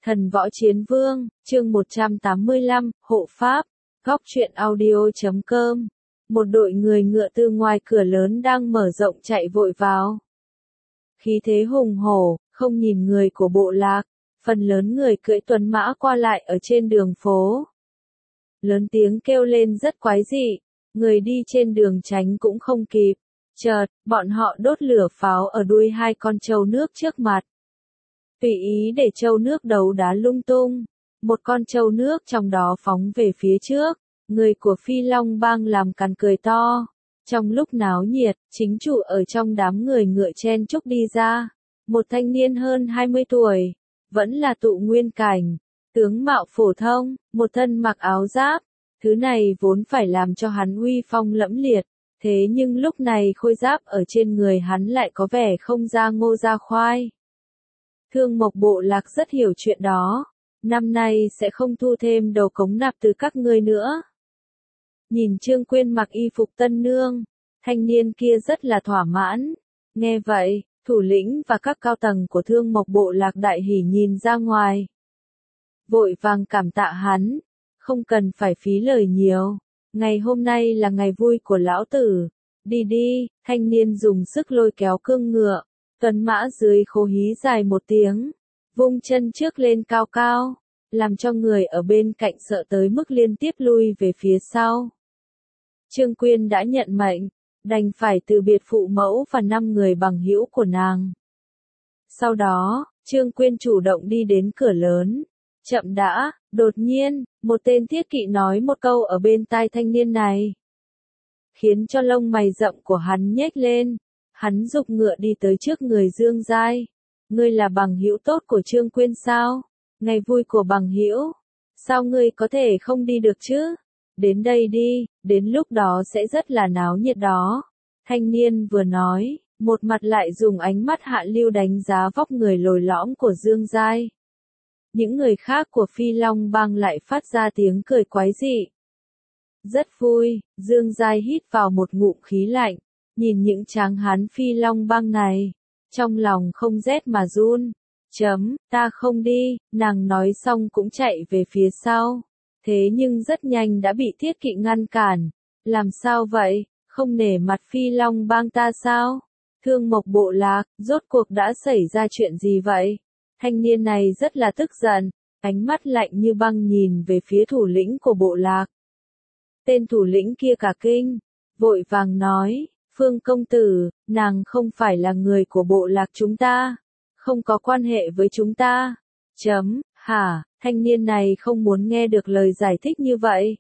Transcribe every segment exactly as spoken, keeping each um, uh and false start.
Thần Võ Chiến Vương, chương một trăm tám mươi lăm, Hộ Pháp, góc truyện audio chấm com. Một đội người ngựa từ ngoài cửa lớn đang mở rộng chạy vội vào. Khí thế hùng hổ, không nhìn người của bộ lạc, phần lớn người cưỡi tuấn mã qua lại ở trên đường phố. Lớn tiếng kêu lên rất quái dị, người đi trên đường tránh cũng không kịp. Chợt, bọn họ đốt lửa pháo ở đuôi hai con trâu nước trước mặt. Tùy ý để trâu nước đấu đá lung tung. Một con trâu nước trong đó phóng về phía trước. Người của Phi Long Bang làm càn cười to. Trong lúc náo nhiệt, chính chủ ở trong đám người ngựa chen chúc đi ra. Một thanh niên hơn hai mươi tuổi. Vẫn là tụ nguyên cảnh. Tướng mạo phổ thông, một thân mặc áo giáp. Thứ này vốn phải làm cho hắn uy phong lẫm liệt. Thế nhưng lúc này khôi giáp ở trên người hắn lại có vẻ không ra ngô ra khoai. Thương Mộc bộ lạc rất hiểu chuyện đó. Năm nay sẽ không thu thêm đầu cống nạp từ các ngươi nữa. Nhìn Trương Quyên mặc y phục tân nương, thanh niên kia rất là thỏa mãn. Nghe vậy, thủ lĩnh và các cao tầng của Thương Mộc bộ lạc đại hỉ nhìn ra ngoài. Vội vàng cảm tạ hắn, không cần phải phí lời nhiều. Ngày hôm nay là ngày vui của lão tử. Đi đi, thanh niên dùng sức lôi kéo cương ngựa. Tuấn mã dưới khố hí dài một tiếng, vung chân trước lên cao cao, làm cho người ở bên cạnh sợ tới mức liên tiếp lui về phía sau. Trương Quyên đã nhận mệnh, đành phải từ biệt phụ mẫu và năm người bằng hữu của nàng. Sau đó, Trương Quyên chủ động đi đến cửa lớn. Chậm đã, đột nhiên, một tên thiết kỵ nói một câu ở bên tai thanh niên này. Khiến cho lông mày rậm của hắn nhếch lên. Hắn giục ngựa đi tới trước người Dương Giai. Ngươi là bằng hữu tốt của Trương Quyên sao? Ngày vui của bằng hữu. Sao ngươi có thể không đi được chứ? Đến đây đi, đến lúc đó sẽ rất là náo nhiệt đó. Thanh niên vừa nói, một mặt lại dùng ánh mắt hạ lưu đánh giá vóc người lồi lõm của Dương Giai. Những người khác của Phi Long Bang lại phát ra tiếng cười quái dị. Rất vui, Dương Giai hít vào một ngụm khí lạnh. Nhìn những tráng hán Phi Long Bang này, trong lòng không rét mà run. Chấm, ta không đi, nàng nói xong cũng chạy về phía sau. Thế nhưng rất nhanh đã bị thiết kỵ ngăn cản. Làm sao vậy, không nể mặt Phi Long Bang ta sao? Thương Mộc bộ lạc, rốt cuộc đã xảy ra chuyện gì vậy? Thanh niên này rất là tức giận, ánh mắt lạnh như băng nhìn về phía thủ lĩnh của bộ lạc. Tên thủ lĩnh kia cả kinh, vội vàng nói. Phương công tử, nàng không phải là người của bộ lạc chúng ta, không có quan hệ với chúng ta. Chấm, hả, thanh niên này không muốn nghe được lời giải thích như vậy.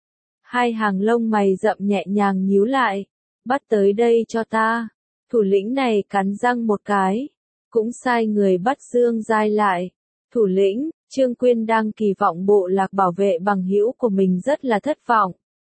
Hai hàng lông mày rậm nhẹ nhàng nhíu lại, bắt tới đây cho ta. Thủ lĩnh này cắn răng một cái, cũng sai người bắt Dương Giai lại. Thủ lĩnh, Trương Quyên đang kỳ vọng bộ lạc bảo vệ bằng hữu của mình rất là thất vọng.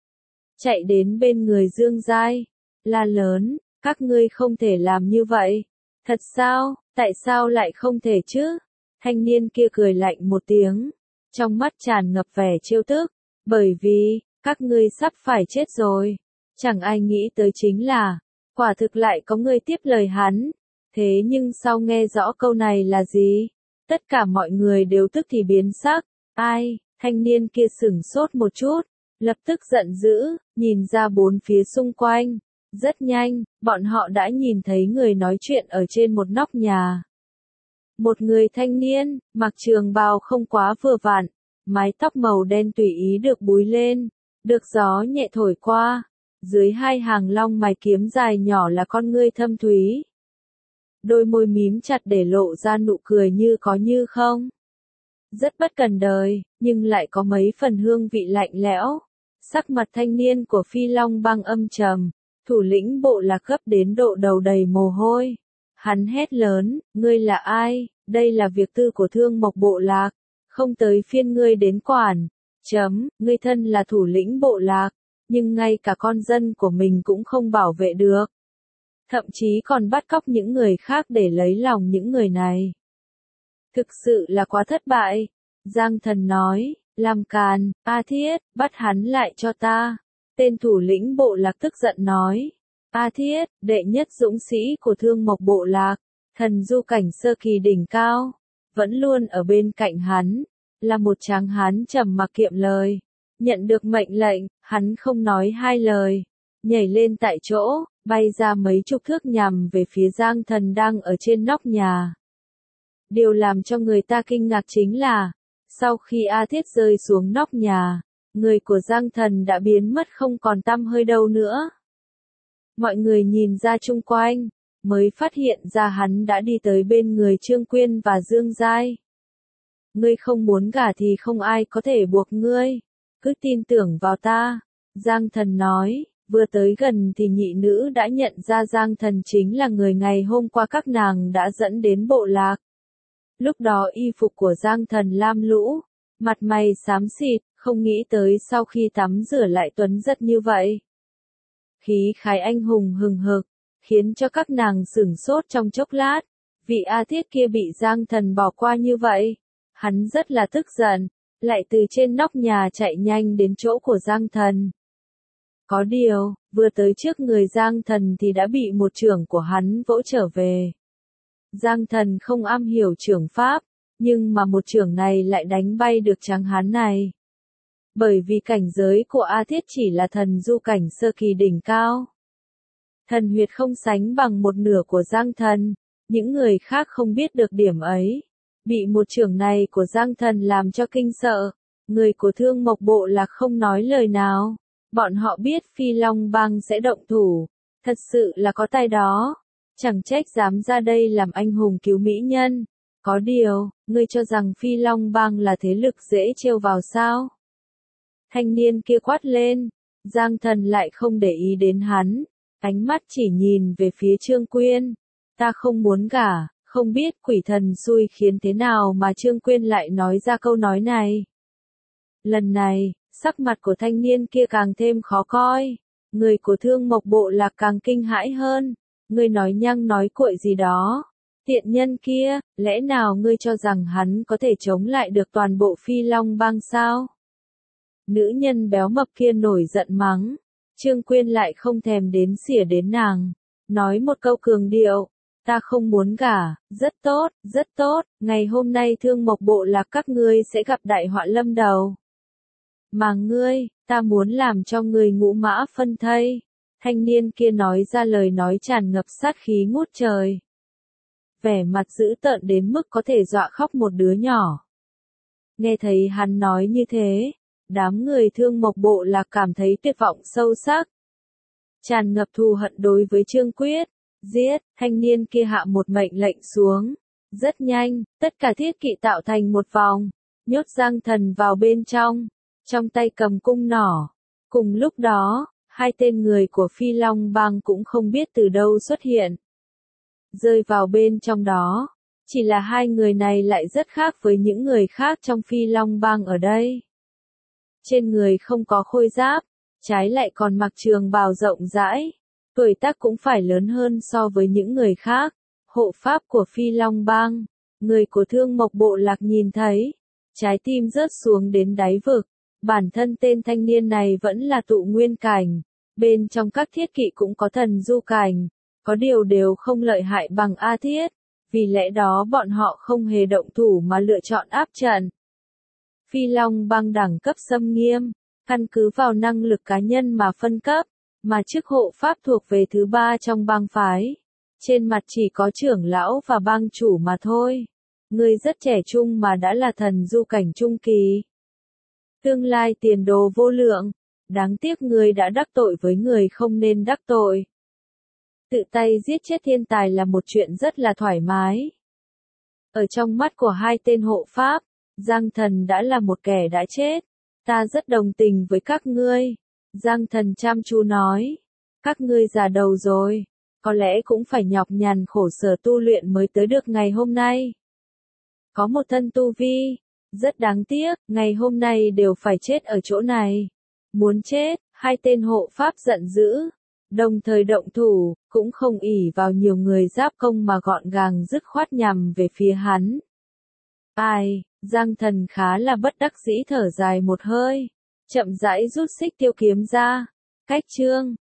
Chạy đến bên người Dương Giai. La lớn, các ngươi không thể làm như vậy. Thật sao, tại sao lại không thể chứ? Thanh niên kia cười lạnh một tiếng, trong mắt tràn ngập vẻ trêu tức, bởi vì, các ngươi sắp phải chết rồi. Chẳng ai nghĩ tới chính là, quả thực lại có người tiếp lời hắn. Thế nhưng sau nghe rõ câu này là gì? Tất cả mọi người đều tức thì biến sắc. Ai? Thanh niên kia sửng sốt một chút, lập tức giận dữ, nhìn ra bốn phía xung quanh. Rất nhanh, bọn họ đã nhìn thấy người nói chuyện ở trên một nóc nhà. Một người thanh niên, mặc trường bào không quá vừa vặn, mái tóc màu đen tùy ý được búi lên, được gió nhẹ thổi qua. Dưới hai hàng long mày kiếm dài nhỏ là con ngươi thâm thúy. Đôi môi mím chặt để lộ ra nụ cười như có như không. Rất bất cần đời, nhưng lại có mấy phần hương vị lạnh lẽo. Sắc mặt thanh niên của Phi Long Bang âm trầm. Thủ lĩnh bộ lạc gấp đến độ đầu đầy mồ hôi. Hắn hét lớn, ngươi là ai? Đây là việc tư của Thương Mộc bộ lạc, không tới phiên ngươi đến quản. Chấm, ngươi thân là thủ lĩnh bộ lạc, nhưng ngay cả con dân của mình cũng không bảo vệ được. Thậm chí còn bắt cóc những người khác để lấy lòng những người này. Thực sự là quá thất bại. Giang Thần nói, làm càn, A Thiết, bắt hắn lại cho ta. Tên thủ lĩnh bộ lạc tức giận nói. A Thiết, đệ nhất dũng sĩ của Thương Mộc bộ lạc, thần du cảnh sơ kỳ đỉnh cao. vẫn luôn ở bên cạnh hắn, là một tráng hán trầm mặc kiệm lời. Nhận được mệnh lệnh, hắn không nói hai lời, nhảy lên tại chỗ, bay ra mấy chục thước nhằm về phía Giang Thần đang ở trên nóc nhà. Điều làm cho người ta kinh ngạc chính là, sau khi A Thiết rơi xuống nóc nhà, người của Giang Thần đã biến mất không còn tăm hơi đâu nữa. Mọi người nhìn ra chung quanh, mới phát hiện ra hắn đã đi tới bên người Trương Quyên và Dương Giai. Ngươi không muốn gả thì không ai có thể buộc ngươi, cứ tin tưởng vào ta, Giang Thần nói. Vừa tới gần thì nhị nữ đã nhận ra Giang Thần chính là người ngày hôm qua các nàng đã dẫn đến bộ lạc. Lúc đó y phục của Giang Thần lam lũ, mặt mày xám xịt, không nghĩ tới sau khi tắm rửa lại tuấn giật như vậy. Khí khái anh hùng hừng hực, khiến cho các nàng sửng sốt trong chốc lát. Vị A Thiết kia bị Giang Thần bỏ qua như vậy, hắn rất là tức giận, lại từ trên nóc nhà chạy nhanh đến chỗ của Giang Thần. Có điều, vừa tới trước người Giang Thần thì đã bị một chưởng của hắn vỗ trở về. Giang Thần không am hiểu chưởng pháp, nhưng mà một chưởng này lại đánh bay được tráng hán này. Bởi vì cảnh giới của A Thiết chỉ là thần du cảnh sơ kỳ đỉnh cao. Thần huyệt không sánh bằng một nửa của Giang Thần, những người khác không biết được điểm ấy. Bị một chưởng này của Giang Thần làm cho kinh sợ, người của Thương Mộc Bộ Lạc không nói lời nào. Bọn họ biết Phi Long Bang sẽ động thủ, thật sự là có tay đó, chẳng trách dám ra đây làm anh hùng cứu mỹ nhân. Có điều, ngươi cho rằng Phi Long Bang là thế lực dễ trêu vào sao? Thanh niên kia quát lên, Giang Thần lại không để ý đến hắn, ánh mắt chỉ nhìn về phía Trương Quyên. Ta không muốn gả, không biết quỷ thần xui khiến thế nào mà Trương Quyên lại nói ra câu nói này. Lần này, sắc mặt của thanh niên kia càng thêm khó coi, người của Thương Mộc Bộ Lạc càng kinh hãi hơn. Ngươi nói nhăng nói cuội gì đó, tiện nhân kia, lẽ nào ngươi cho rằng hắn có thể chống lại được toàn bộ Phi Long Bang sao? Nữ nhân béo mập kia nổi giận mắng, Trương Quyên lại không thèm đến xỉa đến nàng, nói một câu cường điệu, ta không muốn gả, rất tốt, rất tốt, ngày hôm nay Thương Mộc Bộ Lạc các ngươi sẽ gặp đại họa lâm đầu. Mà ngươi, ta muốn làm cho ngươi ngũ mã phân thây. Thanh niên kia nói ra lời nói tràn ngập sát khí ngút trời. Vẻ mặt dữ tợn đến mức có thể dọa khóc một đứa nhỏ. Nghe thấy hắn nói như thế, đám người Thương Mộc Bộ Lạc cảm thấy tuyệt vọng sâu sắc. Tràn ngập thù hận đối với Trương Quyết, giết, thanh niên kia hạ một mệnh lệnh xuống. Rất nhanh, tất cả thiết kỵ tạo thành một vòng, nhốt Giang Thần vào bên trong, trong tay cầm cung nỏ. Cùng lúc đó, hai tên người của Phi Long Bang cũng không biết từ đâu xuất hiện. Rơi vào bên trong đó, chỉ là hai người này lại rất khác với những người khác trong Phi Long Bang ở đây. Trên người không có khôi giáp, trái lại còn mặc trường bào rộng rãi, tuổi tác cũng phải lớn hơn so với những người khác. Hộ pháp của Phi Long Bang, người của Thương Mộc Bộ Lạc nhìn thấy, trái tim rớt xuống đến đáy vực. Bản thân tên thanh niên này vẫn là tụ nguyên cảnh, bên trong các thiết kỵ cũng có thần du cảnh, có điều đều không lợi hại bằng A Thiết, vì lẽ đó bọn họ không hề động thủ mà lựa chọn áp trận. Phi Long Bang đẳng cấp xâm nghiêm, căn cứ vào năng lực cá nhân mà phân cấp, mà chức hộ pháp thuộc về thứ ba trong bang phái. Trên mặt chỉ có trưởng lão và bang chủ mà thôi. Ngươi rất trẻ trung mà đã là thần du cảnh trung kỳ. Tương lai tiền đồ vô lượng, đáng tiếc ngươi đã đắc tội với người không nên đắc tội. Tự tay giết chết thiên tài là một chuyện rất là thoải mái. Ở trong mắt của hai tên hộ pháp, Giang Thần đã là một kẻ đã chết. Ta rất đồng tình với các ngươi. Giang Thần chăm chú nói. Các ngươi già đầu rồi, có lẽ cũng phải nhọc nhằn khổ sở tu luyện mới tới được ngày hôm nay. Có một thân tu vi, rất đáng tiếc, ngày hôm nay đều phải chết ở chỗ này. Muốn chết, hai tên hộ pháp giận dữ, đồng thời động thủ, cũng không ỷ vào nhiều người giáp công mà gọn gàng dứt khoát nhằm về phía hắn. Ai, Giang Thần khá là bất đắc dĩ thở dài một hơi, chậm rãi rút xích tiêu kiếm ra. Cách chương